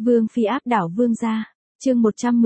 Vương phi áp đảo vương gia. Chương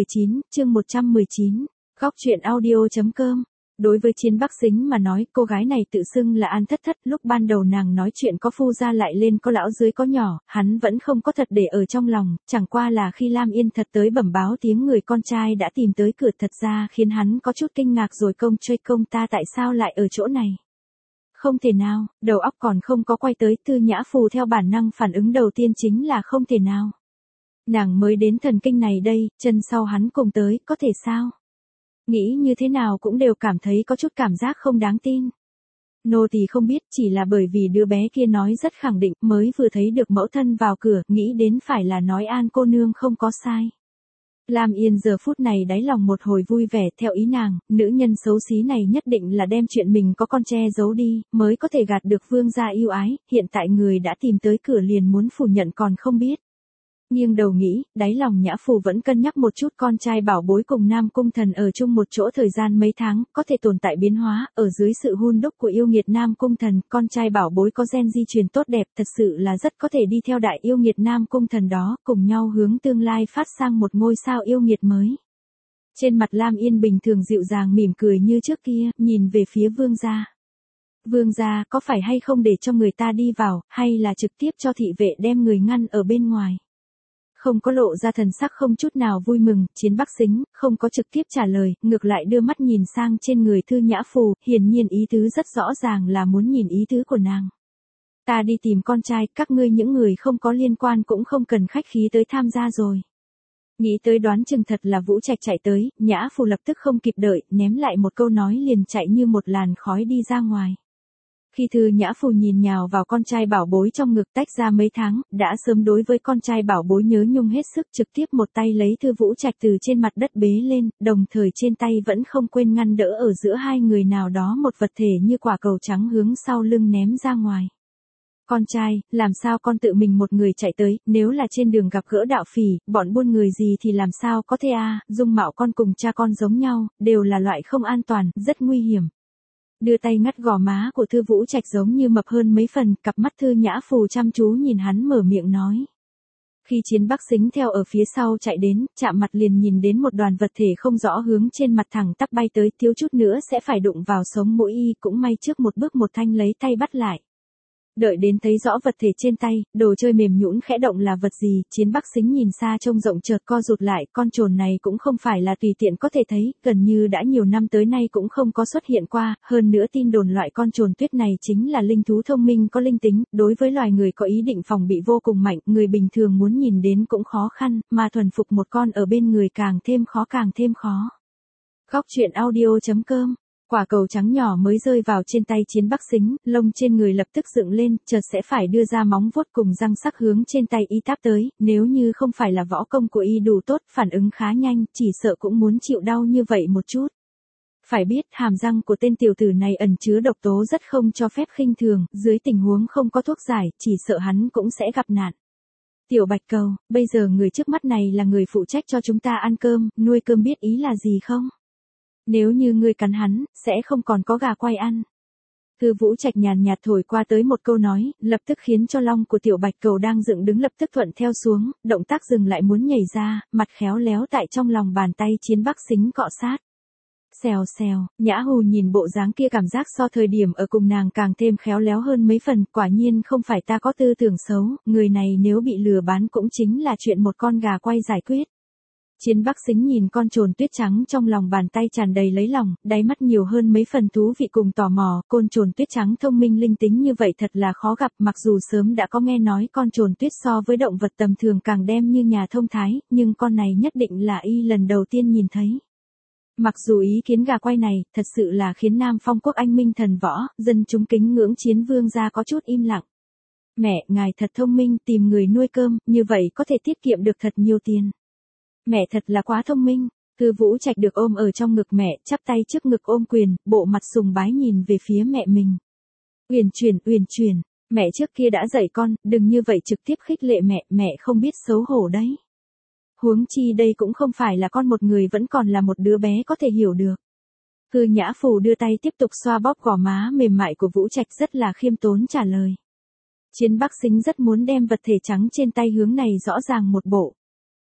119. Góc truyện audio.com. Đối với Chiến Bắc Sính mà nói, cô gái này tự xưng là An Thất Thất, lúc ban đầu nàng nói chuyện có phu gia lại lên có lão dưới có nhỏ, hắn vẫn không có thật để ở trong lòng, chẳng qua là khi Lam Yên thật tới bẩm báo tiếng người con trai đã tìm tới cửa thật ra khiến hắn có chút kinh ngạc rồi công ta tại sao lại ở chỗ này. Không thể nào, đầu óc còn không có quay tới Tư Nhã Phù theo bản năng phản ứng đầu tiên chính là không thể nào. Nàng mới đến thần kinh này đây, chân sau hắn cùng tới, có thể sao? Nghĩ như thế nào cũng đều cảm thấy có chút cảm giác không đáng tin. Nô tỳ không biết, chỉ là bởi vì đứa bé kia nói rất khẳng định, mới vừa thấy được mẫu thân vào cửa, nghĩ đến phải là nói An cô nương không có sai. Lam Yên giờ phút này đáy lòng một hồi vui vẻ, theo ý nàng, nữ nhân xấu xí này nhất định là đem chuyện mình có con che giấu đi, mới có thể gạt được vương gia yêu ái, hiện tại người đã tìm tới cửa liền muốn phủ nhận còn không biết. Nghiêng đầu nghĩ, đáy lòng Nhã Phù vẫn cân nhắc một chút con trai bảo bối cùng Nam Cung Thần ở chung một chỗ thời gian mấy tháng, có thể tồn tại biến hóa, ở dưới sự hun đúc của yêu nghiệt Nam Cung Thần, con trai bảo bối có gen di truyền tốt đẹp, thật sự là rất có thể đi theo đại yêu nghiệt Nam Cung Thần đó, cùng nhau hướng tương lai phát sang một ngôi sao yêu nghiệt mới. Trên mặt Lam Yên bình thường dịu dàng mỉm cười như trước kia, nhìn về phía vương gia. Vương gia có phải hay không để cho người ta đi vào, hay là trực tiếp cho thị vệ đem người ngăn ở bên ngoài? Không có lộ ra thần sắc không chút nào vui mừng, Chiến Bắc Sính không có trực tiếp trả lời, ngược lại đưa mắt nhìn sang trên người Thư Nhã Phù, hiển nhiên ý tứ rất rõ ràng là muốn nhìn ý tứ của nàng. Ta đi tìm con trai, các ngươi những người không có liên quan cũng không cần khách khí tới tham gia rồi. Nghĩ tới đoán chừng thật là Vũ Trạch chạy tới, Nhã Phù lập tức không kịp đợi, ném lại một câu nói liền chạy như một làn khói đi ra ngoài. Khi Thư Nhã Phù nhìn nhào vào con trai bảo bối trong ngực tách ra mấy tháng, đã sớm đối với con trai bảo bối nhớ nhung hết sức, trực tiếp một tay lấy Thư Vũ Trạch từ trên mặt đất bế lên, đồng thời trên tay vẫn không quên ngăn đỡ ở giữa hai người nào đó một vật thể như quả cầu trắng hướng sau lưng ném ra ngoài. Con trai, làm sao con tự mình một người chạy tới, nếu là trên đường gặp gỡ đạo phỉ, bọn buôn người gì thì làm sao có thể dung mạo con cùng cha con giống nhau, đều là loại không an toàn, rất nguy hiểm. Đưa tay ngắt gò má của Thư Vũ Trạch giống như mập hơn mấy phần, cặp mắt Thư Nhã Phù chăm chú nhìn hắn mở miệng nói. Khi Chiến Bắc Sính theo ở phía sau chạy đến, chạm mặt liền nhìn đến một đoàn vật thể không rõ hướng trên mặt thẳng tắp bay tới, thiếu chút nữa sẽ phải đụng vào sống mũi y, cũng may trước một bước một thanh lấy tay bắt lại. Đợi đến thấy rõ vật thể trên tay, đồ chơi mềm nhũn khẽ động là vật gì, Chiến Bắc Sính nhìn xa trông rộng chợt co rụt lại, con trồn này cũng không phải là tùy tiện có thể thấy, gần như đã nhiều năm tới nay cũng không có xuất hiện qua, hơn nữa tin đồn loại con trồn tuyết này chính là linh thú thông minh có linh tính, đối với loài người có ý định phòng bị vô cùng mạnh, người bình thường muốn nhìn đến cũng khó khăn, mà thuần phục một con ở bên người càng thêm khó. Góc truyện audio.com. Quả cầu trắng nhỏ mới rơi vào trên tay Chiến Bắc Sính, lông trên người lập tức dựng lên, chợt sẽ phải đưa ra móng vuốt cùng răng sắc hướng trên tay y táp tới, nếu như không phải là võ công của y đủ tốt, phản ứng khá nhanh, chỉ sợ cũng muốn chịu đau như vậy một chút. Phải biết, hàm răng của tên tiểu tử này ẩn chứa độc tố rất không cho phép khinh thường, dưới tình huống không có thuốc giải, chỉ sợ hắn cũng sẽ gặp nạn. Tiểu Bạch Cầu, bây giờ người trước mắt này là người phụ trách cho chúng ta ăn cơm, nuôi cơm biết ý là gì không? Nếu như ngươi cắn hắn, sẽ không còn có gà quay ăn. Thư Vũ Trạch nhàn nhạt thổi qua tới một câu nói, lập tức khiến cho lông của Tiểu Bạch Cầu đang dựng đứng lập tức thuận theo xuống, động tác dừng lại muốn nhảy ra, mặt khéo léo tại trong lòng bàn tay Chiến Bắc Sính cọ sát. Xèo xèo, Nhã Hù nhìn bộ dáng kia cảm giác so thời điểm ở cùng nàng càng thêm khéo léo hơn mấy phần, quả nhiên không phải ta có tư tưởng xấu, người này nếu bị lừa bán cũng chính là chuyện một con gà quay giải quyết. Chiến Bắc Sính nhìn con trồn tuyết trắng trong lòng bàn tay tràn đầy lấy lòng, đáy mắt nhiều hơn mấy phần thú vị cùng tò mò, con trồn tuyết trắng thông minh linh tính như vậy thật là khó gặp, mặc dù sớm đã có nghe nói con trồn tuyết so với động vật tầm thường càng đem như nhà thông thái, nhưng con này nhất định là y lần đầu tiên nhìn thấy. Mặc dù ý kiến gà quay này, thật sự là khiến Nam Phong quốc anh minh thần võ, dân chúng kính ngưỡng Chiến vương gia có chút im lặng. Mẹ, ngài thật thông minh, tìm người nuôi cơm, như vậy có thể tiết kiệm được thật nhiều tiền. Mẹ thật là quá thông minh. Thư Vũ Trạch được ôm ở trong ngực mẹ, chắp tay trước ngực ôm quyền, bộ mặt sùng bái nhìn về phía mẹ mình. Uyển chuyển, mẹ trước kia đã dạy con, đừng như vậy trực tiếp khích lệ mẹ, mẹ không biết xấu hổ đấy. Huống chi đây cũng không phải là con một người vẫn còn là một đứa bé có thể hiểu được. Thư Nhã Phù đưa tay tiếp tục xoa bóp gò má mềm mại của Vũ Trạch rất là khiêm tốn trả lời. Chiến Bắc Sính rất muốn đem vật thể trắng trên tay hướng này rõ ràng một bộ.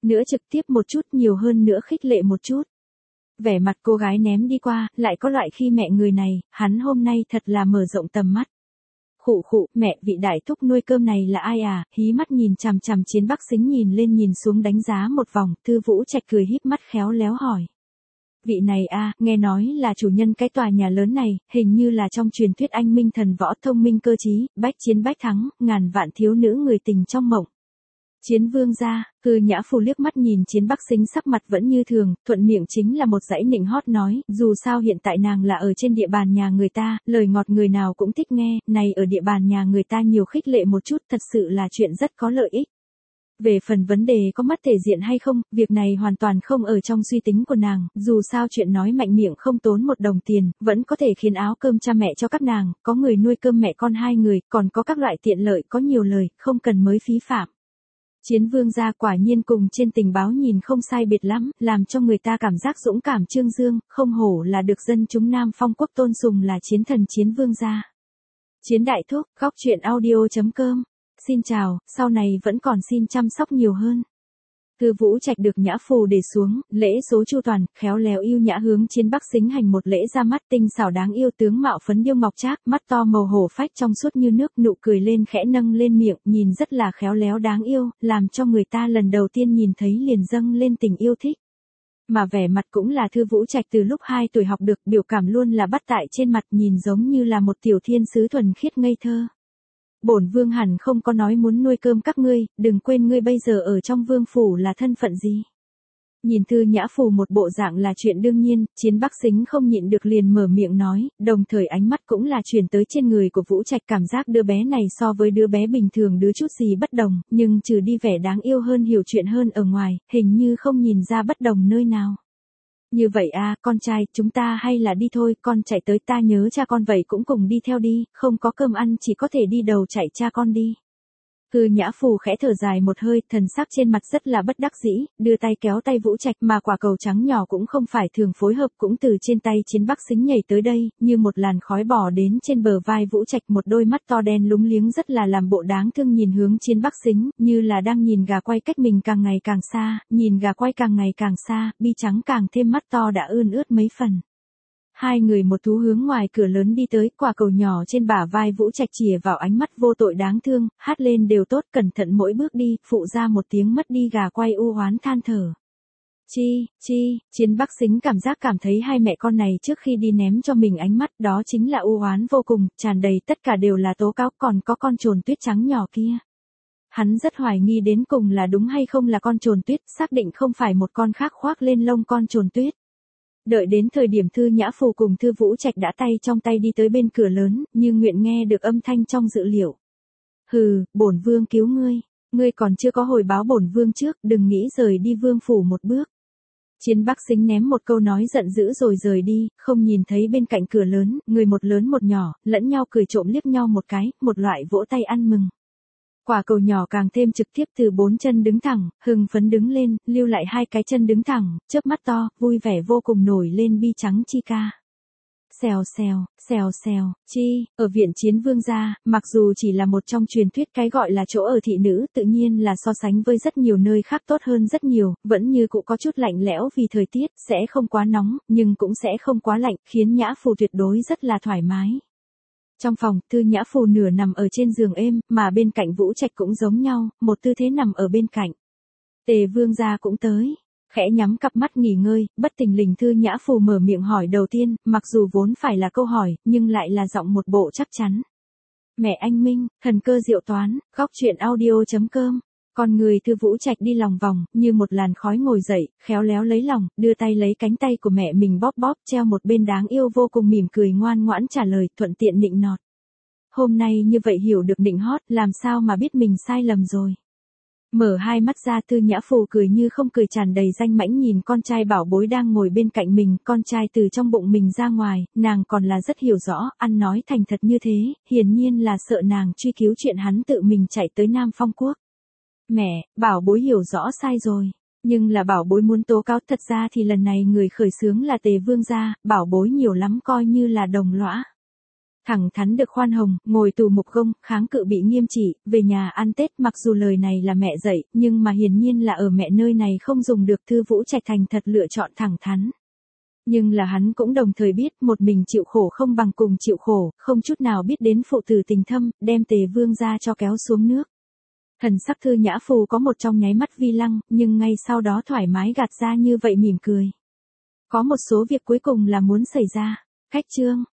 nữa trực tiếp một chút, nhiều hơn nữa khích lệ một chút. Vẻ mặt cô gái ném đi qua, lại có loại khi mẹ người này, hắn hôm nay thật là mở rộng tầm mắt. Khụ khụ, mẹ, vị đại thúc nuôi cơm này là ai à? Hí mắt nhìn chằm chằm Chiến Bắc Sính nhìn lên nhìn xuống đánh giá một vòng, Thư Vũ Trạch cười híp mắt khéo léo hỏi. Vị này a, nghe nói là chủ nhân cái tòa nhà lớn này, hình như là trong truyền thuyết anh minh thần võ thông minh cơ trí, bách chiến bách thắng, ngàn vạn thiếu nữ người tình trong mộng. Chiến vương gia, Thư Nhã Phù liếc mắt nhìn Chiến Bắc Sính sắc mặt vẫn như thường, thuận miệng chính là một dãy nịnh hót nói, dù sao hiện tại nàng là ở trên địa bàn nhà người ta, lời ngọt người nào cũng thích nghe, này ở địa bàn nhà người ta nhiều khích lệ một chút thật sự là chuyện rất có lợi ích. Về phần vấn đề có mất thể diện hay không, việc này hoàn toàn không ở trong suy tính của nàng, dù sao chuyện nói mạnh miệng không tốn một đồng tiền, vẫn có thể khiến áo cơm cha mẹ cho các nàng, có người nuôi cơm mẹ con hai người, còn có các loại tiện lợi có nhiều lời, không cần mới phí phạm. Chiến vương gia quả nhiên cùng trên tình báo nhìn không sai biệt lắm, làm cho người ta cảm giác dũng cảm trương dương, không hổ là được dân chúng Nam Phong quốc tôn sùng là chiến thần Chiến vương gia. Chiến đại thúc, góc truyện audio.com. Xin chào, sau này vẫn còn xin chăm sóc nhiều hơn. Thư Vũ Trạch được Nhã Phù để xuống, lễ số chu toàn, khéo léo yêu nhã hướng Chiến Bắc Sính hành một lễ ra mắt tinh xảo đáng yêu tướng mạo phấn điêu ngọc trác, mắt to màu hổ phách trong suốt như nước, nụ cười lên khẽ nâng lên miệng, nhìn rất là khéo léo đáng yêu, làm cho người ta lần đầu tiên nhìn thấy liền dâng lên tình yêu thích. Mà vẻ mặt cũng là Thư Vũ Trạch từ lúc 2 tuổi học được, biểu cảm luôn là bắt tại trên mặt, nhìn giống như là một tiểu thiên sứ thuần khiết ngây thơ. Bổn vương hẳn không có nói muốn nuôi cơm các ngươi, đừng quên ngươi bây giờ ở trong vương phủ là thân phận gì. Nhìn Thư Nhã Phù một bộ dạng là chuyện đương nhiên, Chiến Bắc Sính không nhịn được liền mở miệng nói, đồng thời ánh mắt cũng là chuyển tới trên người của Vũ Trạch, cảm giác đứa bé này so với đứa bé bình thường đứa chút gì bất đồng, nhưng trừ đi vẻ đáng yêu hơn hiểu chuyện hơn ở ngoài, hình như không nhìn ra bất đồng nơi nào. Như vậy à, con trai, chúng ta hay là đi thôi, con chạy tới, ta nhớ cha con vậy cũng cùng đi theo đi, không có cơm ăn chỉ có thể đi đầu chạy cha con đi. Thư Nhã Phù khẽ thở dài một hơi, thần sắc trên mặt rất là bất đắc dĩ, đưa tay kéo tay Vũ Trạch, mà quả cầu trắng nhỏ cũng không phải thường phối hợp, cũng từ trên tay Chiến Bắc Sính nhảy tới đây, như một làn khói bò đến trên bờ vai Vũ Trạch, một đôi mắt to đen lúng liếng rất là làm bộ đáng thương nhìn hướng Chiến Bắc Sính, như là đang nhìn gà quay cách mình càng ngày càng xa, nhìn gà quay càng ngày càng xa, bi trắng càng thêm mắt to đã ươn ướt mấy phần. Hai người một thú hướng ngoài cửa lớn đi tới, quả cầu nhỏ trên bả vai Vũ Trạch chìa vào ánh mắt vô tội đáng thương, hát lên đều tốt, cẩn thận mỗi bước đi, phụ ra một tiếng mất đi gà quay u oán than thở. Chi, Chiến Bắc Sính cảm thấy hai mẹ con này trước khi đi ném cho mình ánh mắt, đó chính là u oán vô cùng, tràn đầy tất cả đều là tố cáo, còn có con trồn tuyết trắng nhỏ kia. Hắn rất hoài nghi đến cùng là đúng hay không là con trồn tuyết, xác định không phải một con khác khoác lên lông con trồn tuyết. Đợi đến thời điểm Thư Nhã Phù cùng Thư Vũ Trạch đã tay trong tay đi tới bên cửa lớn, như nguyện nghe được âm thanh trong dự liệu. Hừ, bổn vương cứu ngươi, ngươi còn chưa có hồi báo bổn vương trước, đừng nghĩ rời đi vương phủ một bước. Chiến Bắc Sính ném một câu nói giận dữ rồi rời đi, không nhìn thấy bên cạnh cửa lớn, người một lớn một nhỏ, lẫn nhau cười trộm liếc nhau một cái, một loại vỗ tay ăn mừng. Quả cầu nhỏ càng thêm trực tiếp từ 4 chân đứng thẳng, hưng phấn đứng lên, lưu lại 2 cái chân đứng thẳng, chớp mắt to, vui vẻ vô cùng nổi lên bi trắng chi ca. Xèo, chi, ở viện Chiến vương gia, mặc dù chỉ là một trong truyền thuyết cái gọi là chỗ ở thị nữ, tự nhiên là so sánh với rất nhiều nơi khác tốt hơn rất nhiều, vẫn như cũng có chút lạnh lẽo vì thời tiết, sẽ không quá nóng, nhưng cũng sẽ không quá lạnh, khiến Nhã Phù tuyệt đối rất là thoải mái. Trong phòng, Thư Nhã Phù nửa nằm ở trên giường êm, mà bên cạnh Vũ Trạch cũng giống nhau, một tư thế nằm ở bên cạnh. Tề vương gia cũng tới, khẽ nhắm cặp mắt nghỉ ngơi, bất tình lình Thư Nhã Phù mở miệng hỏi đầu tiên, mặc dù vốn phải là câu hỏi, nhưng lại là giọng một bộ chắc chắn. Mẹ anh Minh, thần cơ diệu toán, góc truyện audio.com. Con người Thư Vũ Trạch đi lòng vòng, như một làn khói ngồi dậy, khéo léo lấy lòng, đưa tay lấy cánh tay của mẹ mình bóp bóp, treo một bên đáng yêu vô cùng mỉm cười ngoan ngoãn trả lời, thuận tiện nịnh nọt. Hôm nay như vậy hiểu được nịnh hót, làm sao mà biết mình sai lầm rồi. Mở hai mắt ra, Thư Nhã Phù cười như không cười, tràn đầy danh mãnh nhìn con trai bảo bối đang ngồi bên cạnh mình, con trai từ trong bụng mình ra ngoài, nàng còn là rất hiểu rõ, ăn nói thành thật như thế, hiển nhiên là sợ nàng truy cứu chuyện hắn tự mình chạy tới Nam Phong quốc. Mẹ, bảo bối hiểu rõ sai rồi. Nhưng là bảo bối muốn tố cáo, thật ra thì lần này người khởi xướng là Tề vương gia, bảo bối nhiều lắm coi như là đồng lõa. Thẳng Thắn được khoan hồng, ngồi tù mục gông, kháng cự bị nghiêm trị, về nhà ăn Tết, mặc dù lời này là mẹ dạy, nhưng mà hiển nhiên là ở mẹ nơi này không dùng được. Thư Vũ Trạch thành thật lựa chọn thẳng thắn. Nhưng là hắn cũng đồng thời biết một mình chịu khổ không bằng cùng chịu khổ, không chút nào biết đến phụ tử tình thâm, đem Tề Vương ra cho kéo xuống nước. Thần sắc Thư Nhã Phù có một trong nháy mắt vi lăng, nhưng ngay sau đó thoải mái gạt ra như vậy mỉm cười. Có một số việc cuối cùng là muốn xảy ra. Khách chương.